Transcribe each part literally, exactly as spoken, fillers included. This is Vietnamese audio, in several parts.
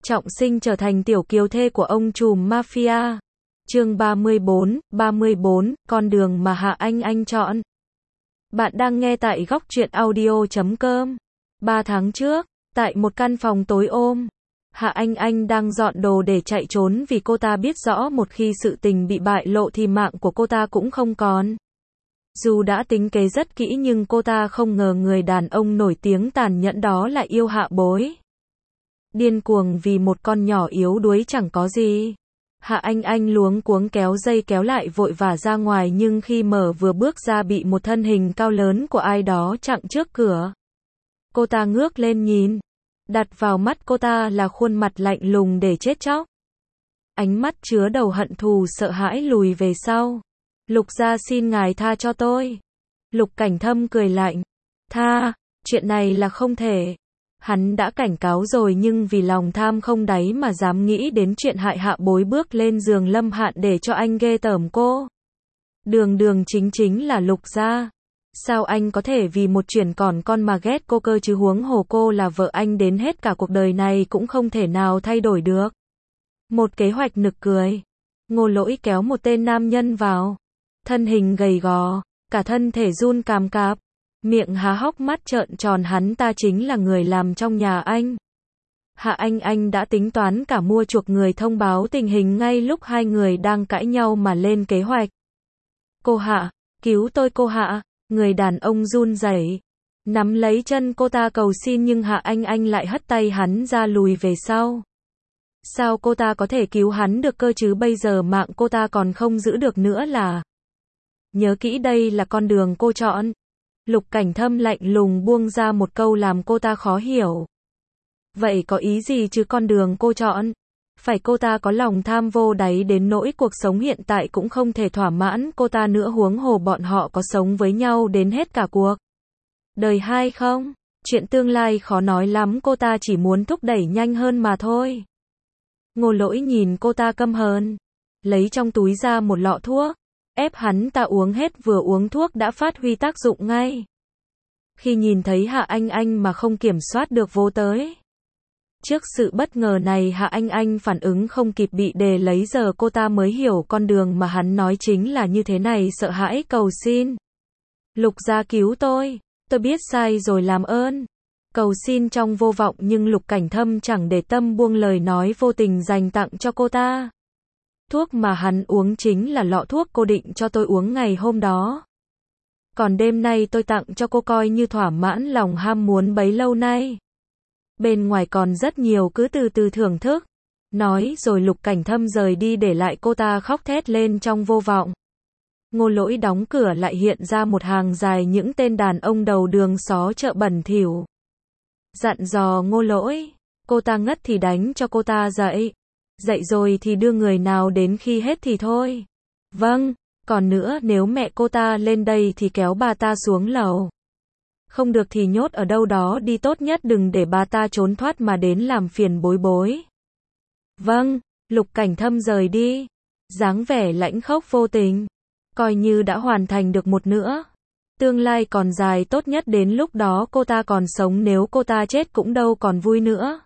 trọng sinh trở thành tiểu kiều thê của ông trùm mafia. Chương ba mươi bốn, ba mươi bốn, con đường mà Hạ Anh Anh chọn. Bạn đang nghe tại góc truyện audio chấm com. Ba tháng trước, tại một căn phòng tối ôm, Hạ Anh Anh đang dọn đồ để chạy trốn vì cô ta biết rõ một khi sự tình bị bại lộ thì mạng của cô ta cũng không còn. Dù đã tính kế rất kỹ nhưng cô ta không ngờ người đàn ông nổi tiếng tàn nhẫn đó lại yêu Hạ Bối. Điên cuồng vì một con nhỏ yếu đuối chẳng có gì. Hạ Anh Anh luống cuống kéo dây kéo lại vội vã ra ngoài nhưng khi mở vừa bước ra bị một thân hình cao lớn của ai đó chặn trước cửa. Cô ta ngước lên nhìn. Đặt vào mắt cô ta là khuôn mặt lạnh lùng để chết chóc. Ánh mắt chứa đầu hận thù sợ hãi lùi về sau. Lục gia xin ngài tha cho tôi. Lục Cảnh Thâm cười lạnh. Tha, chuyện này là không thể. Hắn đã cảnh cáo rồi nhưng vì lòng tham không đáy mà dám nghĩ đến chuyện hại Hạ Bối bước lên giường Lâm Hạn để cho anh ghê tởm cô. Đường đường chính chính là Lục gia. Sao anh có thể vì một chuyện còn con mà ghét cô cơ chứ, huống hồ cô là vợ anh đến hết cả cuộc đời này cũng không thể nào thay đổi được. Một kế hoạch nực cười. Ngô Lỗi kéo một tên nam nhân vào. Thân hình gầy gò, cả thân thể run càm cạp, miệng há hốc mắt trợn tròn, hắn ta chính là người làm trong nhà anh. Hạ Anh Anh đã tính toán cả mua chuộc người thông báo tình hình ngay lúc hai người đang cãi nhau mà lên kế hoạch. Cô Hạ, cứu tôi cô Hạ, người đàn ông run rẩy, nắm lấy chân cô ta cầu xin nhưng Hạ Anh Anh lại hất tay hắn ra lùi về sau. Sao cô ta có thể cứu hắn được cơ chứ, bây giờ mạng cô ta còn không giữ được nữa là. Nhớ kỹ đây là con đường cô chọn. Lục Cảnh Thâm lạnh lùng buông ra một câu làm cô ta khó hiểu. Vậy có ý gì chứ con đường cô chọn? Phải cô ta có lòng tham vô đáy đến nỗi cuộc sống hiện tại cũng không thể thỏa mãn cô ta nữa, huống hồ bọn họ có sống với nhau đến hết cả cuộc đời hay không? Chuyện tương lai khó nói lắm, cô ta chỉ muốn thúc đẩy nhanh hơn mà thôi. Ngô Lỗi nhìn cô ta căm hờn, lấy trong túi ra một lọ thuốc, ép hắn ta uống hết, vừa uống thuốc đã phát huy tác dụng ngay. Khi nhìn thấy Hạ Anh Anh mà không kiểm soát được vô tới. Trước sự bất ngờ này Hạ Anh Anh phản ứng không kịp bị đè lấy, giờ cô ta mới hiểu con đường mà hắn nói chính là như thế này, sợ hãi cầu xin. Lục gia cứu tôi, tôi biết sai rồi làm ơn. Cầu xin trong vô vọng nhưng Lục Cảnh Thâm chẳng để tâm buông lời nói vô tình dành tặng cho cô ta. Thuốc mà hắn uống chính là lọ thuốc cô định cho tôi uống ngày hôm đó. Còn đêm nay tôi tặng cho cô coi như thỏa mãn lòng ham muốn bấy lâu nay. Bên ngoài còn rất nhiều, cứ từ từ thưởng thức. Nói rồi Lục Cảnh Thâm rời đi để lại cô ta khóc thét lên trong vô vọng. Ngô Lỗi đóng cửa lại, hiện ra một hàng dài những tên đàn ông đầu đường xó chợ bẩn thỉu. Dặn dò Ngô Lỗi, cô ta ngất thì đánh cho cô ta dậy. Dậy rồi thì đưa người nào đến khi hết thì thôi. Vâng, còn nữa nếu mẹ cô ta lên đây thì kéo bà ta xuống lầu. Không được thì nhốt ở đâu đó đi, tốt nhất đừng để bà ta trốn thoát mà đến làm phiền Bối Bối. Vâng, Lục Cảnh Thâm rời đi. Dáng vẻ lãnh khốc vô tình. Coi như đã hoàn thành được một nữa. Tương lai còn dài, tốt nhất đến lúc đó cô ta còn sống, nếu cô ta chết cũng đâu còn vui nữa.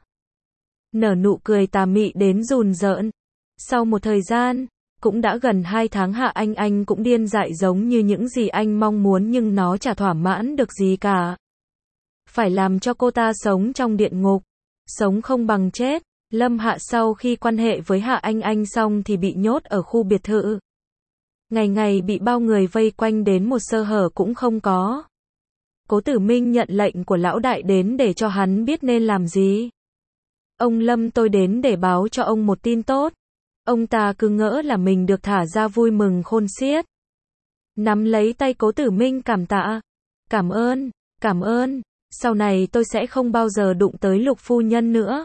Nở nụ cười tà mị đến rùn rợn. Sau một thời gian, cũng đã gần hai tháng, Hạ Anh Anh cũng điên dại giống như những gì anh mong muốn nhưng nó chả thỏa mãn được gì cả. Phải làm cho cô ta sống trong địa ngục, sống không bằng chết. Lâm Hạ sau khi quan hệ với Hạ Anh Anh xong thì bị nhốt ở khu biệt thự. Ngày ngày bị bao người vây quanh đến một sơ hở cũng không có. Cố Tử Minh nhận lệnh của lão đại đến để cho hắn biết nên làm gì. Ông Lâm, tôi đến để báo cho ông một tin tốt. Ông ta cứ ngỡ là mình được thả ra vui mừng khôn xiết. Nắm lấy tay Cố Tử Minh cảm tạ. Cảm ơn, cảm ơn, sau này tôi sẽ không bao giờ đụng tới Lục phu nhân nữa.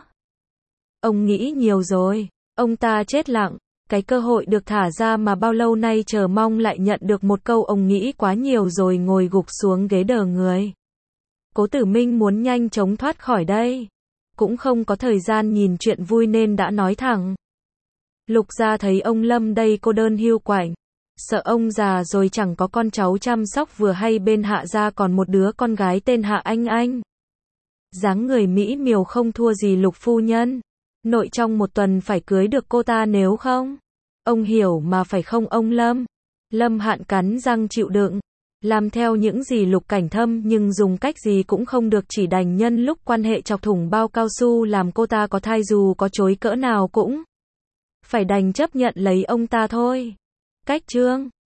Ông nghĩ nhiều rồi. Ông ta chết lặng. Cái cơ hội được thả ra mà bao lâu nay chờ mong lại nhận được một câu ông nghĩ quá nhiều rồi ngồi gục xuống ghế đờ người. Cố Tử Minh muốn nhanh chóng thoát khỏi đây. Cũng không có thời gian nhìn chuyện vui nên đã nói thẳng. Lục gia thấy ông Lâm đây cô đơn hiu quạnh. Sợ ông già rồi chẳng có con cháu chăm sóc, vừa hay bên Hạ gia còn một đứa con gái tên Hạ Anh Anh. Dáng người mỹ miều không thua gì Lục phu nhân. Nội trong một tuần phải cưới được cô ta nếu không. Ông hiểu mà phải không ông Lâm? Lâm Hạn cắn răng chịu đựng. Làm theo những gì Lục Cảnh Thâm nhưng dùng cách gì cũng không được, chỉ đành nhân lúc quan hệ chọc thủng bao cao su làm cô ta có thai, dù có chối cỡ nào cũng phải đành chấp nhận lấy ông ta thôi. Cách chương